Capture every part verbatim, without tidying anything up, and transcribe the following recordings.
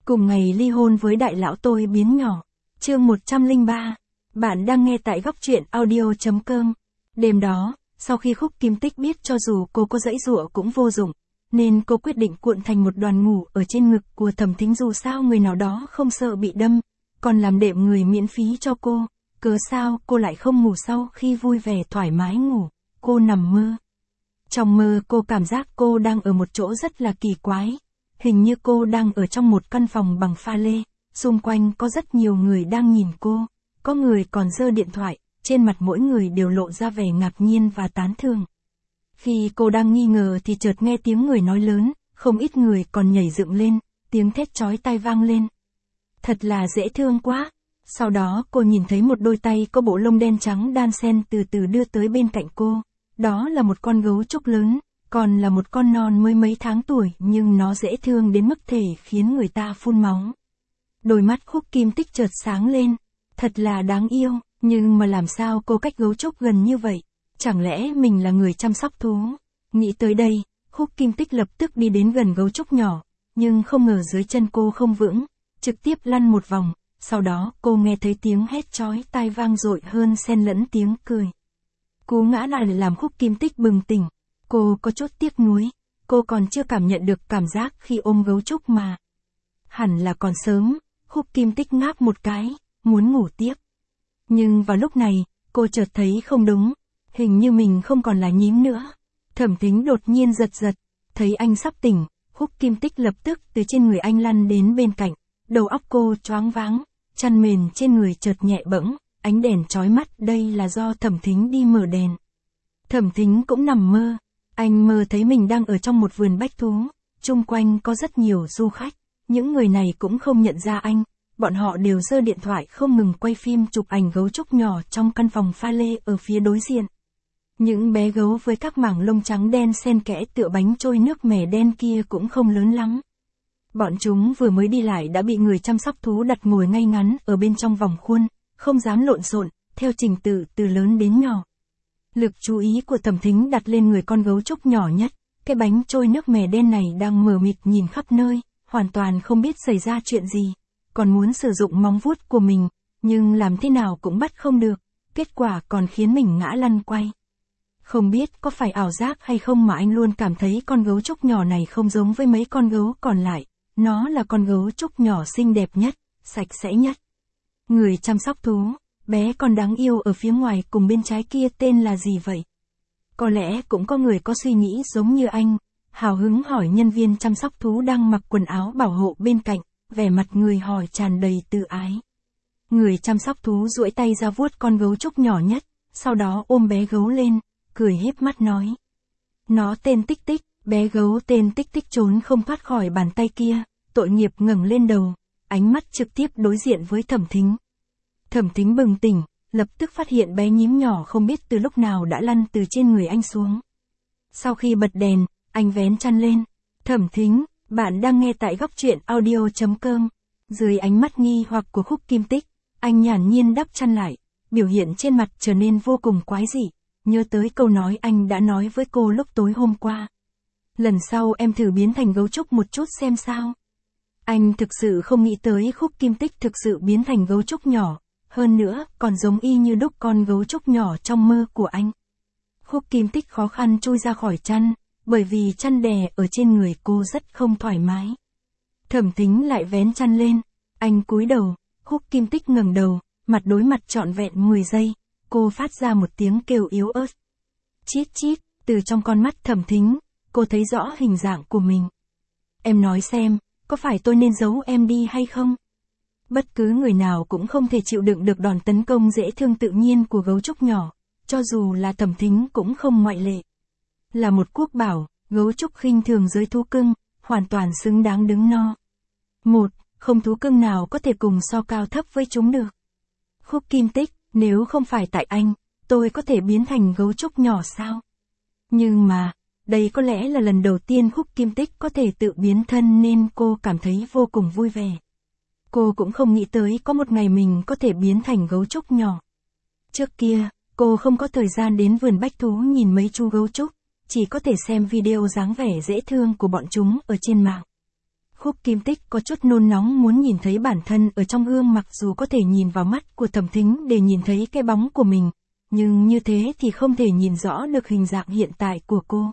Cùng ngày ly hôn với đại lão tôi biến nhỏ. Chương một trăm lẻ ba. Bạn đang nghe tại góc truyện audio chấm com. Đêm đó, sau khi Khúc Kim Tích biết cho dù cô có giãy giụa cũng vô dụng, nên cô quyết định cuộn thành một đoàn ngủ ở trên ngực của Thẩm Thính, dù sao người nào đó không sợ bị đâm, còn làm đệm người miễn phí cho cô. Cớ sao cô lại không ngủ sau khi vui vẻ thoải mái ngủ? Cô nằm mơ. Trong mơ cô cảm giác cô đang ở một chỗ rất là kỳ quái. Hình như cô đang ở trong một căn phòng bằng pha lê, xung quanh có rất nhiều người đang nhìn cô, có người còn giơ điện thoại, trên mặt mỗi người đều lộ ra vẻ ngạc nhiên và tán thưởng. Khi cô đang nghi ngờ thì chợt nghe tiếng người nói lớn, không ít người còn nhảy dựng lên, tiếng thét chói tai vang lên. Thật là dễ thương quá. Sau đó cô nhìn thấy một đôi tay có bộ lông đen trắng đan xen từ từ đưa tới bên cạnh cô. Đó là một con gấu trúc lớn, còn là một con non mới mấy tháng tuổi, nhưng nó dễ thương đến mức thể khiến người ta phun máu. Đôi mắt Khúc Kim Tích chợt sáng lên. Thật là đáng yêu, nhưng mà làm sao cô cách gấu trúc gần như vậy? Chẳng lẽ mình là người chăm sóc thú? Nghĩ tới đây, Khúc Kim Tích lập tức đi đến gần gấu trúc nhỏ, nhưng không ngờ dưới chân cô không vững, trực tiếp lăn một vòng. Sau đó cô nghe thấy tiếng hét chói tai vang dội hơn xen lẫn tiếng cười. Cú ngã này làm Khúc Kim Tích bừng tỉnh. Cô có chút tiếc nuối, cô còn chưa cảm nhận được cảm giác khi ôm gấu trúc mà. Hẳn là còn sớm, Khúc Kim Tích ngáp một cái, muốn ngủ tiếp. Nhưng vào lúc này, cô chợt thấy không đúng, hình như mình không còn là nhím nữa. Thẩm Thính đột nhiên giật giật, thấy anh sắp tỉnh, Khúc Kim Tích lập tức từ trên người anh lăn đến bên cạnh, đầu óc cô choáng váng, chăn mền trên người chợt nhẹ bẫng, ánh đèn chói mắt, đây là do Thẩm Thính đi mở đèn. Thẩm Thính cũng nằm mơ, anh mơ thấy mình đang ở trong một vườn bách thú, chung quanh có rất nhiều du khách, những người này cũng không nhận ra anh, bọn họ đều giơ điện thoại không ngừng quay phim chụp ảnh gấu trúc nhỏ trong căn phòng pha lê ở phía đối diện. Những bé gấu với các mảng lông trắng đen xen kẽ tựa bánh trôi nước mè đen kia cũng không lớn lắm. Bọn chúng vừa mới đi lại đã bị người chăm sóc thú đặt ngồi ngay ngắn ở bên trong vòng khuôn, không dám lộn xộn, theo trình tự từ lớn đến nhỏ. Lực chú ý của Thẩm Thính đặt lên người con gấu trúc nhỏ nhất, cái bánh trôi nước mè đen này đang mờ mịt nhìn khắp nơi, hoàn toàn không biết xảy ra chuyện gì, còn muốn sử dụng móng vuốt của mình, nhưng làm thế nào cũng bắt không được, kết quả còn khiến mình ngã lăn quay. Không biết có phải ảo giác hay không mà anh luôn cảm thấy con gấu trúc nhỏ này không giống với mấy con gấu còn lại, nó là con gấu trúc nhỏ xinh đẹp nhất, sạch sẽ nhất. Người chăm sóc thú, bé còn đáng yêu ở phía ngoài cùng bên trái kia tên là gì vậy? Có lẽ cũng có người có suy nghĩ giống như anh, hào hứng hỏi nhân viên chăm sóc thú đang mặc quần áo bảo hộ bên cạnh, vẻ mặt người hỏi tràn đầy tự ái. Người chăm sóc thú duỗi tay ra vuốt con gấu trúc nhỏ nhất, sau đó ôm bé gấu lên, cười híp mắt nói. Nó tên Tích Tích, bé gấu tên Tích Tích trốn không thoát khỏi bàn tay kia, tội nghiệp ngẩng lên đầu, ánh mắt trực tiếp đối diện với Thẩm Thính. Thẩm Thính bừng tỉnh, lập tức phát hiện bé nhím nhỏ không biết từ lúc nào đã lăn từ trên người anh xuống. Sau khi bật đèn, anh vén chăn lên. Thẩm Thính, bạn đang nghe tại góc truyện audio chấm com. Dưới ánh mắt nghi hoặc của Khúc Kim Tích, anh nhàn nhiên đắp chăn lại, biểu hiện trên mặt trở nên vô cùng quái dị, nhớ tới câu nói anh đã nói với cô lúc tối hôm qua. Lần sau em thử biến thành gấu trúc một chút xem sao. Anh thực sự không nghĩ tới Khúc Kim Tích thực sự biến thành gấu trúc nhỏ, hơn nữa còn giống y như đúc con gấu trúc nhỏ trong mơ của anh. Khúc Kim Tích khó khăn chui ra khỏi chăn, bởi vì chăn đè ở trên người cô rất không thoải mái. Thẩm Thính lại vén chăn lên, anh cúi đầu, Khúc Kim Tích ngẩng đầu, mặt đối mặt trọn vẹn mười giây, cô phát ra một tiếng kêu yếu ớt. Chít chít, từ trong con mắt Thẩm Thính, cô thấy rõ hình dạng của mình. Em nói xem, có phải tôi nên giấu em đi hay không? Bất cứ người nào cũng không thể chịu đựng được đòn tấn công dễ thương tự nhiên của gấu trúc nhỏ, cho dù là Thẩm Thính cũng không ngoại lệ. Là một quốc bảo, gấu trúc khinh thường giới thú cưng, hoàn toàn xứng đáng đứng no. Một, không thú cưng nào có thể cùng so cao thấp với chúng được. Khúc Kim Tích, nếu không phải tại anh, tôi có thể biến thành gấu trúc nhỏ sao? Nhưng mà, đây có lẽ là lần đầu tiên Khúc Kim Tích có thể tự biến thân nên cô cảm thấy vô cùng vui vẻ. Cô cũng không nghĩ tới có một ngày mình có thể biến thành gấu trúc nhỏ. Trước kia, cô không có thời gian đến vườn bách thú nhìn mấy chú gấu trúc, chỉ có thể xem video dáng vẻ dễ thương của bọn chúng ở trên mạng. Khúc Kim Tích có chút nôn nóng muốn nhìn thấy bản thân ở trong gương, mặc dù có thể nhìn vào mắt của Thẩm Thính để nhìn thấy cái bóng của mình, nhưng như thế thì không thể nhìn rõ được hình dạng hiện tại của cô.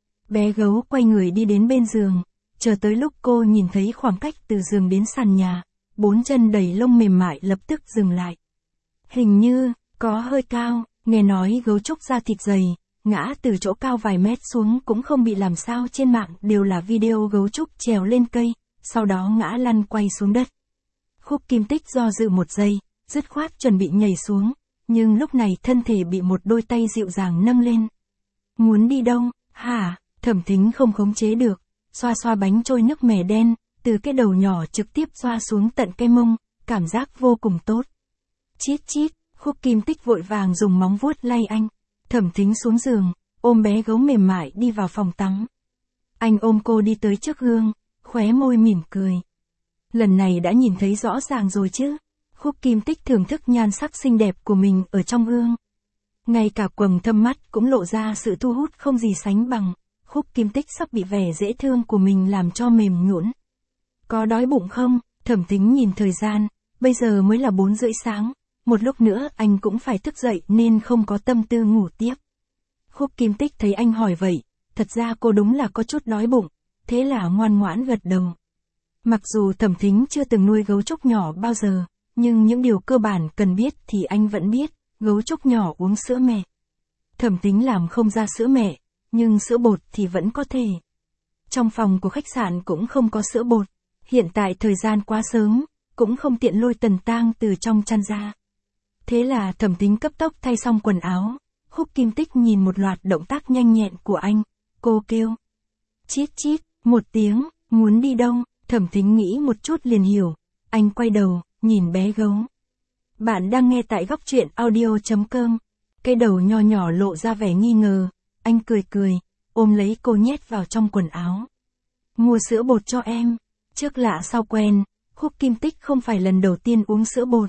Bé gấu quay người đi đến bên giường, chờ tới lúc cô nhìn thấy khoảng cách từ giường đến sàn nhà, bốn chân đầy lông mềm mại lập tức dừng lại. Hình như, có hơi cao, nghe nói gấu trúc da thịt dày, ngã từ chỗ cao vài mét xuống cũng không bị làm sao, trên mạng đều là video gấu trúc trèo lên cây, sau đó ngã lăn quay xuống đất. Khúc Kim Tích do dự một giây, dứt khoát chuẩn bị nhảy xuống, nhưng lúc này thân thể bị một đôi tay dịu dàng nâng lên. Muốn đi đâu, hả? Thẩm Thính không khống chế được, xoa xoa bánh trôi nước mè đen, từ cái đầu nhỏ trực tiếp xoa xuống tận cái mông, cảm giác vô cùng tốt. Chít chít, Khúc Kim Tích vội vàng dùng móng vuốt lay anh. Thẩm Thính xuống giường, ôm bé gấu mềm mại đi vào phòng tắm. Anh ôm cô đi tới trước gương, khóe môi mỉm cười. Lần này đã nhìn thấy rõ ràng rồi chứ? Khúc Kim Tích thưởng thức nhan sắc xinh đẹp của mình ở trong gương. Ngay cả quầng thâm mắt cũng lộ ra sự thu hút không gì sánh bằng. Khúc Kim Tích sắp bị vẻ dễ thương của mình làm cho mềm nhũn. Có đói bụng không? Thẩm Thính nhìn thời gian, bây giờ mới là bốn rưỡi sáng. Một lúc nữa anh cũng phải thức dậy nên không có tâm tư ngủ tiếp. Khúc Kim Tích thấy anh hỏi vậy, thật ra cô đúng là có chút đói bụng, thế là ngoan ngoãn gật đầu. Mặc dù Thẩm Thính chưa từng nuôi gấu trúc nhỏ bao giờ, nhưng những điều cơ bản cần biết thì anh vẫn biết, gấu trúc nhỏ uống sữa mẹ. Thẩm Thính làm không ra sữa mẹ, nhưng sữa bột thì vẫn có thể. Trong phòng của khách sạn cũng không có sữa bột, hiện tại thời gian quá sớm, cũng không tiện lôi Tần Tang từ trong chăn ra. Thế là Thẩm Thính cấp tốc thay xong quần áo, Khúc Kim Tích nhìn một loạt động tác nhanh nhẹn của anh, cô kêu. Chít chít, một tiếng, muốn đi đâu? Thẩm Thính nghĩ một chút liền hiểu, anh quay đầu, nhìn bé gấu. Bạn đang nghe tại góc truyện audio chấm com, cái đầu nho nhỏ lộ ra vẻ nghi ngờ, anh cười cười, ôm lấy cô nhét vào trong quần áo. Mua sữa bột cho em, trước lạ sau quen, Khúc Kim Tích không phải lần đầu tiên uống sữa bột.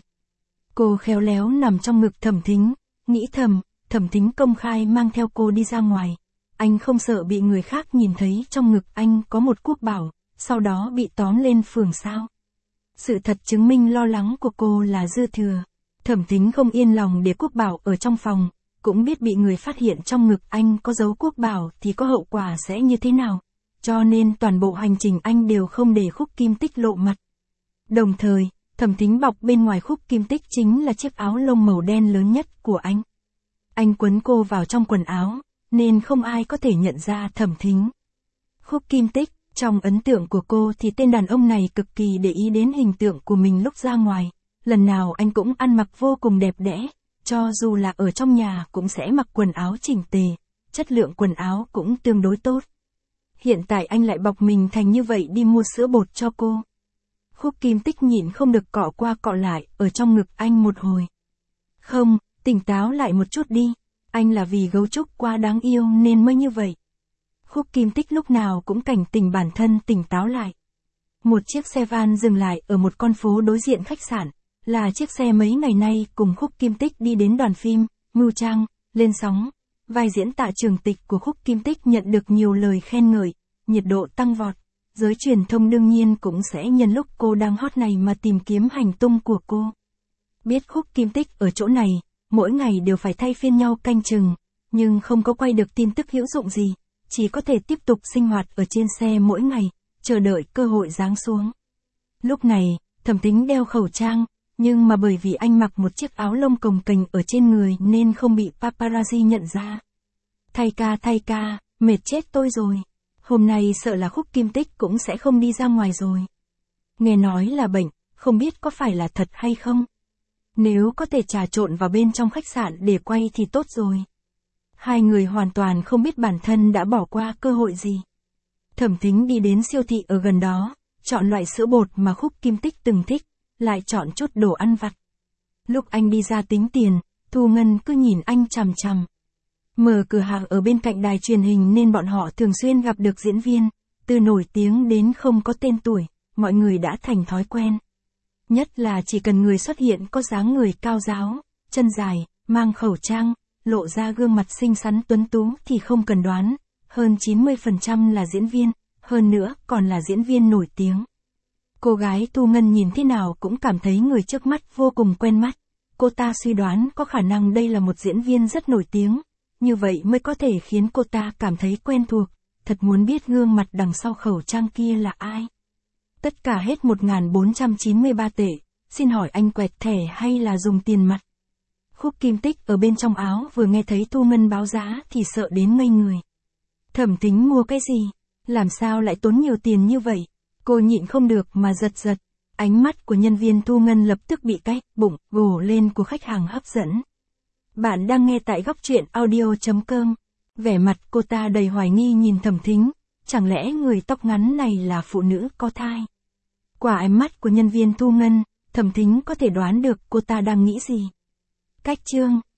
Cô khéo léo nằm trong ngực Thẩm Thính, nghĩ thầm, Thẩm Thính công khai mang theo cô đi ra ngoài. Anh không sợ bị người khác nhìn thấy trong ngực anh có một quốc bảo, sau đó bị tóm lên phường sao. Sự thật chứng minh lo lắng của cô là dư thừa. Thẩm Thính không yên lòng để quốc bảo ở trong phòng, cũng biết bị người phát hiện trong ngực anh có dấu quốc bảo thì có hậu quả sẽ như thế nào. Cho nên toàn bộ hành trình anh đều không để Khúc Kim Tích lộ mặt. Đồng thời, Thẩm Thính bọc bên ngoài Khúc Kim Tích chính là chiếc áo lông màu đen lớn nhất của anh. Anh quấn cô vào trong quần áo, nên không ai có thể nhận ra Thẩm Thính. Khúc Kim Tích, trong ấn tượng của cô thì tên đàn ông này cực kỳ để ý đến hình tượng của mình lúc ra ngoài. Lần nào anh cũng ăn mặc vô cùng đẹp đẽ, cho dù là ở trong nhà cũng sẽ mặc quần áo chỉnh tề, chất lượng quần áo cũng tương đối tốt. Hiện tại anh lại bọc mình thành như vậy đi mua sữa bột cho cô. Khúc Kim Tích nhịn không được cọ qua cọ lại ở trong ngực anh một hồi. Không, tỉnh táo lại một chút đi, anh là vì gấu trúc quá đáng yêu nên mới như vậy. Khúc Kim Tích lúc nào cũng cảnh tỉnh bản thân tỉnh táo lại. Một chiếc xe van dừng lại ở một con phố đối diện khách sạn, là chiếc xe mấy ngày nay cùng Khúc Kim Tích đi đến đoàn phim, Mưu Trang, lên sóng. Vai diễn Tạ Trường Tịch của Khúc Kim Tích nhận được nhiều lời khen ngợi, nhiệt độ tăng vọt. Giới truyền thông đương nhiên cũng sẽ nhân lúc cô đang hot này mà tìm kiếm hành tung của cô. Biết Khúc Kim Tích ở chỗ này, mỗi ngày đều phải thay phiên nhau canh chừng, nhưng không có quay được tin tức hữu dụng gì, chỉ có thể tiếp tục sinh hoạt ở trên xe mỗi ngày, chờ đợi cơ hội giáng xuống. Lúc này, Thẩm Thính đeo khẩu trang, nhưng mà bởi vì anh mặc một chiếc áo lông cồng kềnh ở trên người nên không bị paparazzi nhận ra. Thay ca thay ca, mệt chết tôi rồi. Hôm nay sợ là Khúc Kim Tích cũng sẽ không đi ra ngoài rồi. Nghe nói là bệnh, không biết có phải là thật hay không. Nếu có thể trà trộn vào bên trong khách sạn để quay thì tốt rồi. Hai người hoàn toàn không biết bản thân đã bỏ qua cơ hội gì. Thẩm Thính đi đến siêu thị ở gần đó, chọn loại sữa bột mà Khúc Kim Tích từng thích, lại chọn chút đồ ăn vặt. Lúc anh đi ra tính tiền, Thu Ngân cứ nhìn anh chằm chằm. Mở cửa hàng ở bên cạnh đài truyền hình nên bọn họ thường xuyên gặp được diễn viên, từ nổi tiếng đến không có tên tuổi, mọi người đã thành thói quen. Nhất là chỉ cần người xuất hiện có dáng người cao ráo, chân dài, mang khẩu trang, lộ ra gương mặt xinh xắn tuấn tú thì không cần đoán, hơn chín mươi phần trăm là diễn viên, hơn hơn nữa còn là diễn viên nổi tiếng. Cô gái Thu Ngân nhìn thế nào cũng cảm thấy người trước mắt vô cùng quen mắt. Cô ta suy đoán có khả năng đây là một diễn viên rất nổi tiếng, như vậy mới có thể khiến cô ta cảm thấy quen thuộc, thật muốn biết gương mặt đằng sau khẩu trang kia là ai. Tất cả hết một nghìn bốn trăm chín mươi ba tệ, xin hỏi anh quẹt thẻ hay là dùng tiền mặt? Khúc Kim Tích ở bên trong áo vừa nghe thấy Thu Ngân báo giá thì sợ đến ngây người. Thẩm Thính mua cái gì? Làm sao lại tốn nhiều tiền như vậy? Cô nhịn không được mà giật giật. Ánh mắt của nhân viên thu ngân lập tức bị cái bụng gồ lên của khách hàng hấp dẫn. Bạn đang nghe tại góc truyện audio chấm com. Vẻ mặt cô ta đầy hoài nghi nhìn Thẩm Thính. Chẳng lẽ người tóc ngắn này là phụ nữ có thai? Qua ánh mắt của nhân viên thu ngân, Thẩm Thính có thể đoán được cô ta đang nghĩ gì. Cách chương